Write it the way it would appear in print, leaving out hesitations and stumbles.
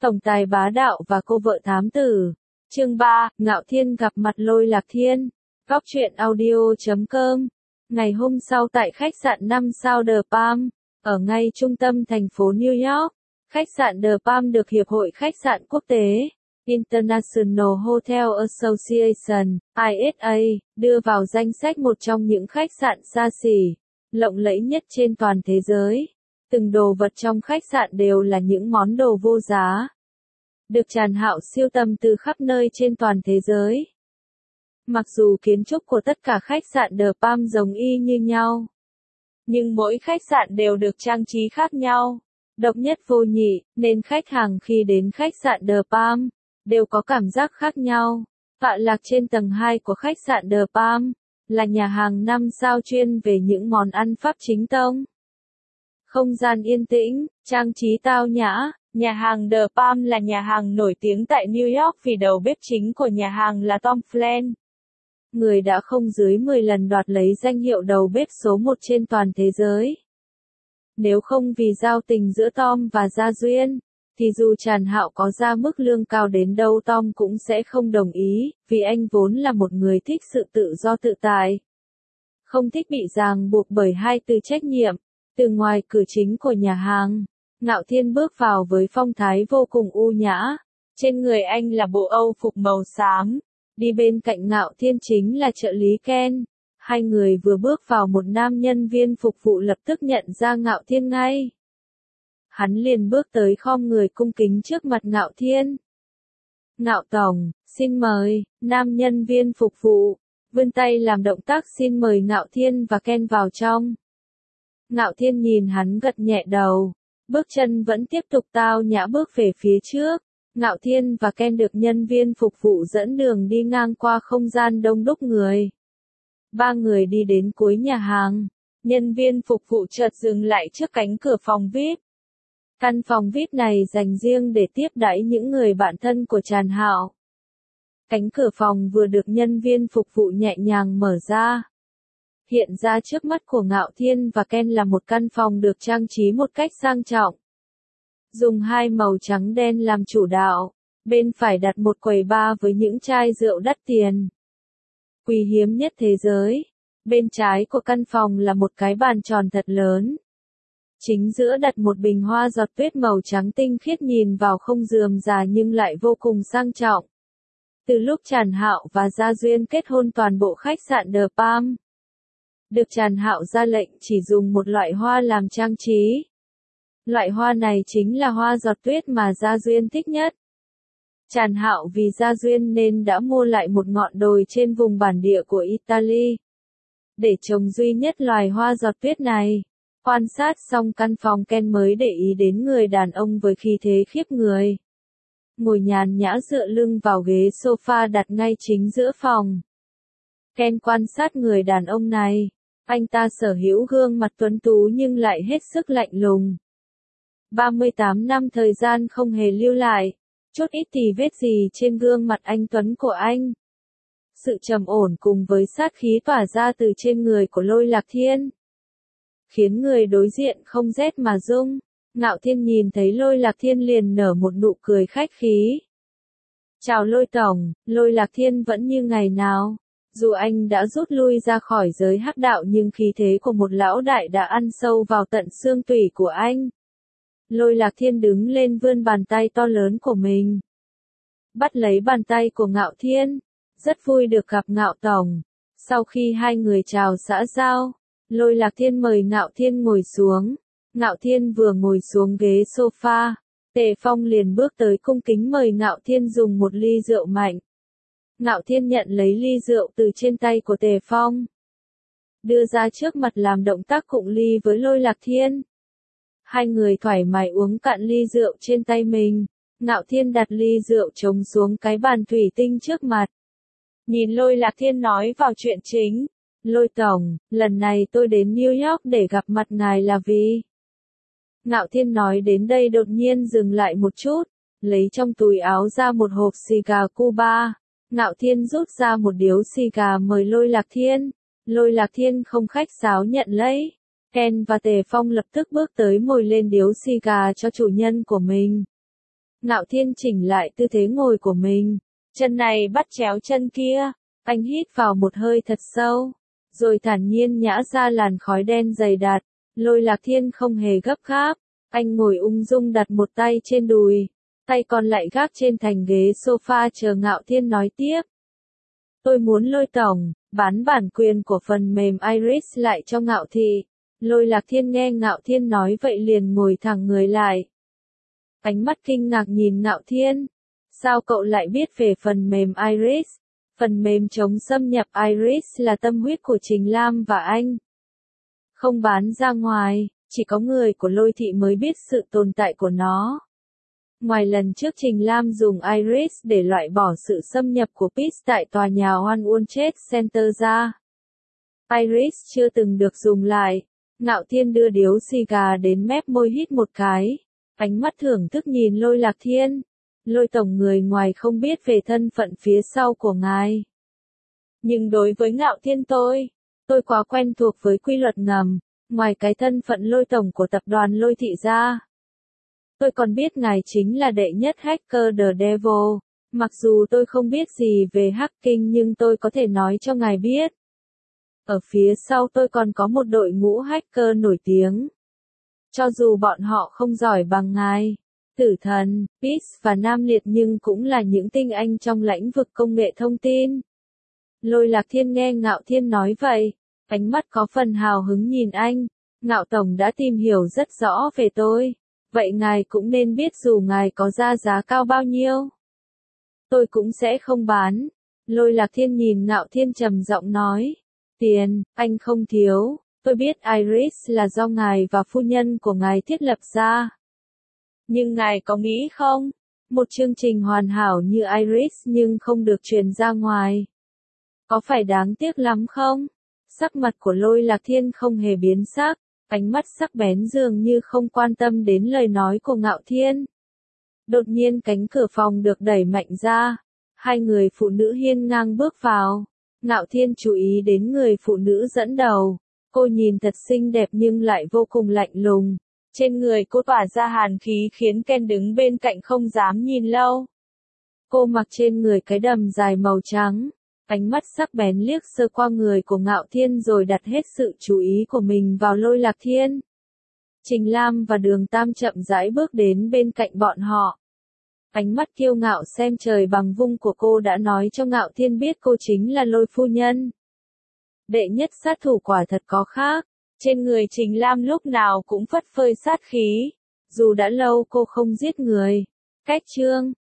Tổng tài bá đạo và cô vợ thám tử. Chương 3, Ngạo Thiên gặp mặt Lôi Lạc Thiên. Góc truyện audio.com. Ngày hôm sau tại khách sạn 5 sao The Palm, ở ngay trung tâm thành phố New York, khách sạn The Palm được Hiệp hội Khách sạn Quốc tế International Hotel Association, ISA, đưa vào danh sách một trong những khách sạn xa xỉ, lộng lẫy nhất trên toàn thế giới. Từng đồ vật trong khách sạn đều là những món đồ vô giá, được Tràn Hạo sưu tầm từ khắp nơi trên toàn thế giới. Mặc dù kiến trúc của tất cả khách sạn The Palm giống y như nhau, nhưng mỗi khách sạn đều được trang trí khác nhau, độc nhất vô nhị, nên khách hàng khi đến khách sạn The Palm đều có cảm giác khác nhau. Tọa lạc trên tầng 2 của khách sạn The Palm là nhà hàng 5 sao chuyên về những món ăn Pháp chính tông. Không gian yên tĩnh, trang trí tao nhã. Nhà hàng The Palm là nhà hàng nổi tiếng tại New York vì đầu bếp chính của nhà hàng là Tom Flynn, người đã không dưới 10 lần đoạt lấy danh hiệu đầu bếp số 1 trên toàn thế giới. Nếu không vì giao tình giữa Tom và Gia Duyên, thì dù Tràn Hạo có ra mức lương cao đến đâu Tom cũng sẽ không đồng ý, vì anh vốn là một người thích sự tự do tự tại, không thích bị ràng buộc bởi hai từ trách nhiệm. Từ ngoài cửa chính của nhà hàng, Ngạo Thiên bước vào với phong thái vô cùng u nhã. Trên người anh là bộ Âu phục màu xám. Đi bên cạnh Ngạo Thiên chính là trợ lý Ken. Hai người vừa bước vào, một nam nhân viên phục vụ lập tức nhận ra Ngạo Thiên ngay. Hắn liền bước tới khom người cung kính trước mặt Ngạo Thiên. Ngạo Tổng, xin mời. Nam nhân viên phục vụ vươn tay làm động tác xin mời Ngạo Thiên và Ken vào trong. Ngạo Thiên nhìn hắn gật nhẹ đầu, bước chân vẫn tiếp tục tao nhã bước về phía trước. Ngạo Thiên và Ken được nhân viên phục vụ dẫn đường đi ngang qua không gian đông đúc người. Ba người đi đến cuối nhà hàng, nhân viên phục vụ chợt dừng lại trước cánh cửa phòng VIP. Căn phòng VIP này dành riêng để tiếp đãi những người bạn thân của Tràn Hạo. Cánh cửa phòng vừa được nhân viên phục vụ nhẹ nhàng mở ra. Hiện ra trước mắt của Ngạo Thiên và Ken là một căn phòng được trang trí một cách sang trọng. Dùng hai màu trắng đen làm chủ đạo, bên phải đặt một quầy bar với những chai rượu đắt tiền, quý hiếm nhất thế giới. Bên trái của căn phòng là một cái bàn tròn thật lớn. Chính giữa đặt một bình hoa giọt tuyết màu trắng tinh khiết, nhìn vào không rườm rà nhưng lại vô cùng sang trọng. Từ lúc Tràn Hạo và Gia Duyên kết hôn, toàn bộ khách sạn The Palm được Tràn Hạo ra lệnh chỉ dùng một loại hoa làm trang trí. Loại hoa này chính là hoa giọt tuyết mà Gia Duyên thích nhất. Tràn Hạo vì Gia Duyên nên đã mua lại một ngọn đồi trên vùng bản địa của Italy để trồng duy nhất loài hoa giọt tuyết này. Quan sát xong căn phòng, Ken mới để ý đến người đàn ông với khí thế khiếp người, ngồi nhàn nhã dựa lưng vào ghế sofa đặt ngay chính giữa phòng. Ken quan sát người đàn ông này. Anh ta sở hữu gương mặt tuấn tú nhưng lại hết sức lạnh lùng. 38 năm thời gian không hề lưu lại chút ít tì vết gì trên gương mặt anh tuấn của anh. Sự trầm ổn cùng với sát khí tỏa ra từ trên người của Lôi Lạc Thiên khiến người đối diện không rét mà run. Ngạo Thiên nhìn thấy Lôi Lạc Thiên liền nở một nụ cười khách khí. Chào Lôi Tổng. Lôi Lạc Thiên vẫn như ngày nào. Dù anh đã rút lui ra khỏi giới hắc đạo nhưng khí thế của một lão đại đã ăn sâu vào tận xương tủy của anh. Lôi Lạc Thiên đứng lên, vươn bàn tay to lớn của mình, bắt lấy bàn tay của Ngạo Thiên. Rất vui được gặp Ngạo Tổng. Sau khi hai người chào xã giao, Lôi Lạc Thiên mời Ngạo Thiên ngồi xuống. Ngạo Thiên vừa ngồi xuống ghế sofa, Tề Phong liền bước tới cung kính mời Ngạo Thiên dùng một ly rượu mạnh. Ngạo Thiên nhận lấy ly rượu từ trên tay của Tề Phong, đưa ra trước mặt làm động tác cụng ly với Lôi Lạc Thiên. Hai người thoải mái uống cạn ly rượu trên tay mình. Ngạo Thiên đặt ly rượu trống xuống cái bàn thủy tinh trước mặt, nhìn Lôi Lạc Thiên nói vào chuyện chính. Lôi Tổng, lần này tôi đến New York để gặp mặt ngài là vì... Ngạo Thiên nói đến đây đột nhiên dừng lại một chút, lấy trong túi áo ra một hộp xì gà Cuba. Ngạo Thiên rút ra một điếu xì gà mời Lôi Lạc Thiên. Lôi Lạc Thiên không khách sáo nhận lấy. Ken và Tề Phong lập tức bước tới mồi lên điếu xì gà cho chủ nhân của mình. Ngạo Thiên chỉnh lại tư thế ngồi của mình. Chân này bắt chéo chân kia. Anh hít vào một hơi thật sâu. Rồi thản nhiên nhả ra làn khói đen dày đặc. Lôi Lạc Thiên không hề gấp gáp. Anh ngồi ung dung đặt một tay trên đùi. Tay còn lại gác trên thành ghế sofa chờ Ngạo Thiên nói tiếp. Tôi muốn Lôi tổng, bán bản quyền của phần mềm Iris lại cho Ngạo Thị. Lôi Lạc Thiên nghe Ngạo Thiên nói vậy liền ngồi thẳng người lại. Ánh mắt kinh ngạc nhìn Ngạo Thiên. Sao cậu lại biết về phần mềm Iris? Phần mềm chống xâm nhập Iris là tâm huyết của Trình Lam và anh. Không bán ra ngoài, chỉ có người của Lôi Thị mới biết sự tồn tại của nó. Ngoài lần trước Trình Lam dùng Iris để loại bỏ sự xâm nhập của PIS tại tòa nhà One World Trade Center ra, Iris chưa từng được dùng lại. Ngạo Thiên đưa điếu xì gà đến mép môi hít một cái. Ánh mắt thưởng thức nhìn Lôi Lạc Thiên. Lôi tổng người ngoài không biết về thân phận phía sau của ngài. Nhưng đối với Ngạo Thiên tôi quá quen thuộc với quy luật ngầm. Ngoài cái thân phận Lôi tổng của tập đoàn Lôi Thị ra, tôi còn biết ngài chính là đệ nhất hacker The Devil. Mặc dù tôi không biết gì về hacking nhưng tôi có thể nói cho ngài biết. Ở phía sau tôi còn có một đội ngũ hacker nổi tiếng. Cho dù bọn họ không giỏi bằng ngài, Tử Thần, PIS và Nam Liệt nhưng cũng là những tinh anh trong lĩnh vực công nghệ thông tin. Lôi Lạc Thiên nghe Ngạo Thiên nói vậy, ánh mắt có phần hào hứng nhìn anh. Ngạo tổng đã tìm hiểu rất rõ về tôi. Vậy ngài cũng nên biết dù ngài có ra giá cao bao nhiêu, tôi cũng sẽ không bán. Lôi Lạc Thiên nhìn Ngạo Thiên trầm giọng nói. Tiền, anh không thiếu. Tôi biết Iris là do ngài và phu nhân của ngài thiết lập ra. Nhưng ngài có nghĩ không? Một chương trình hoàn hảo như Iris nhưng không được truyền ra ngoài. Có phải đáng tiếc lắm không? Sắc mặt của Lôi Lạc Thiên không hề biến sắc. Ánh mắt sắc bén dường như không quan tâm đến lời nói của Ngạo Thiên. Đột nhiên cánh cửa phòng được đẩy mạnh ra. Hai người phụ nữ hiên ngang bước vào. Ngạo Thiên chú ý đến người phụ nữ dẫn đầu. Cô nhìn thật xinh đẹp nhưng lại vô cùng lạnh lùng. Trên người cô tỏa ra hàn khí khiến Ken đứng bên cạnh không dám nhìn lâu. Cô mặc trên người cái đầm dài màu trắng. Ánh mắt sắc bén liếc sơ qua người của Ngạo Thiên rồi đặt hết sự chú ý của mình vào Lôi Lạc Thiên. Trình Lam và Đường Tam chậm rãi bước đến bên cạnh bọn họ. Ánh mắt kiêu ngạo xem trời bằng vung của cô đã nói cho Ngạo Thiên biết cô chính là Lôi phu nhân. Đệ nhất sát thủ quả thật có khác. Trên người Trình Lam lúc nào cũng phất phơi sát khí. Dù đã lâu cô không giết người. Cách chương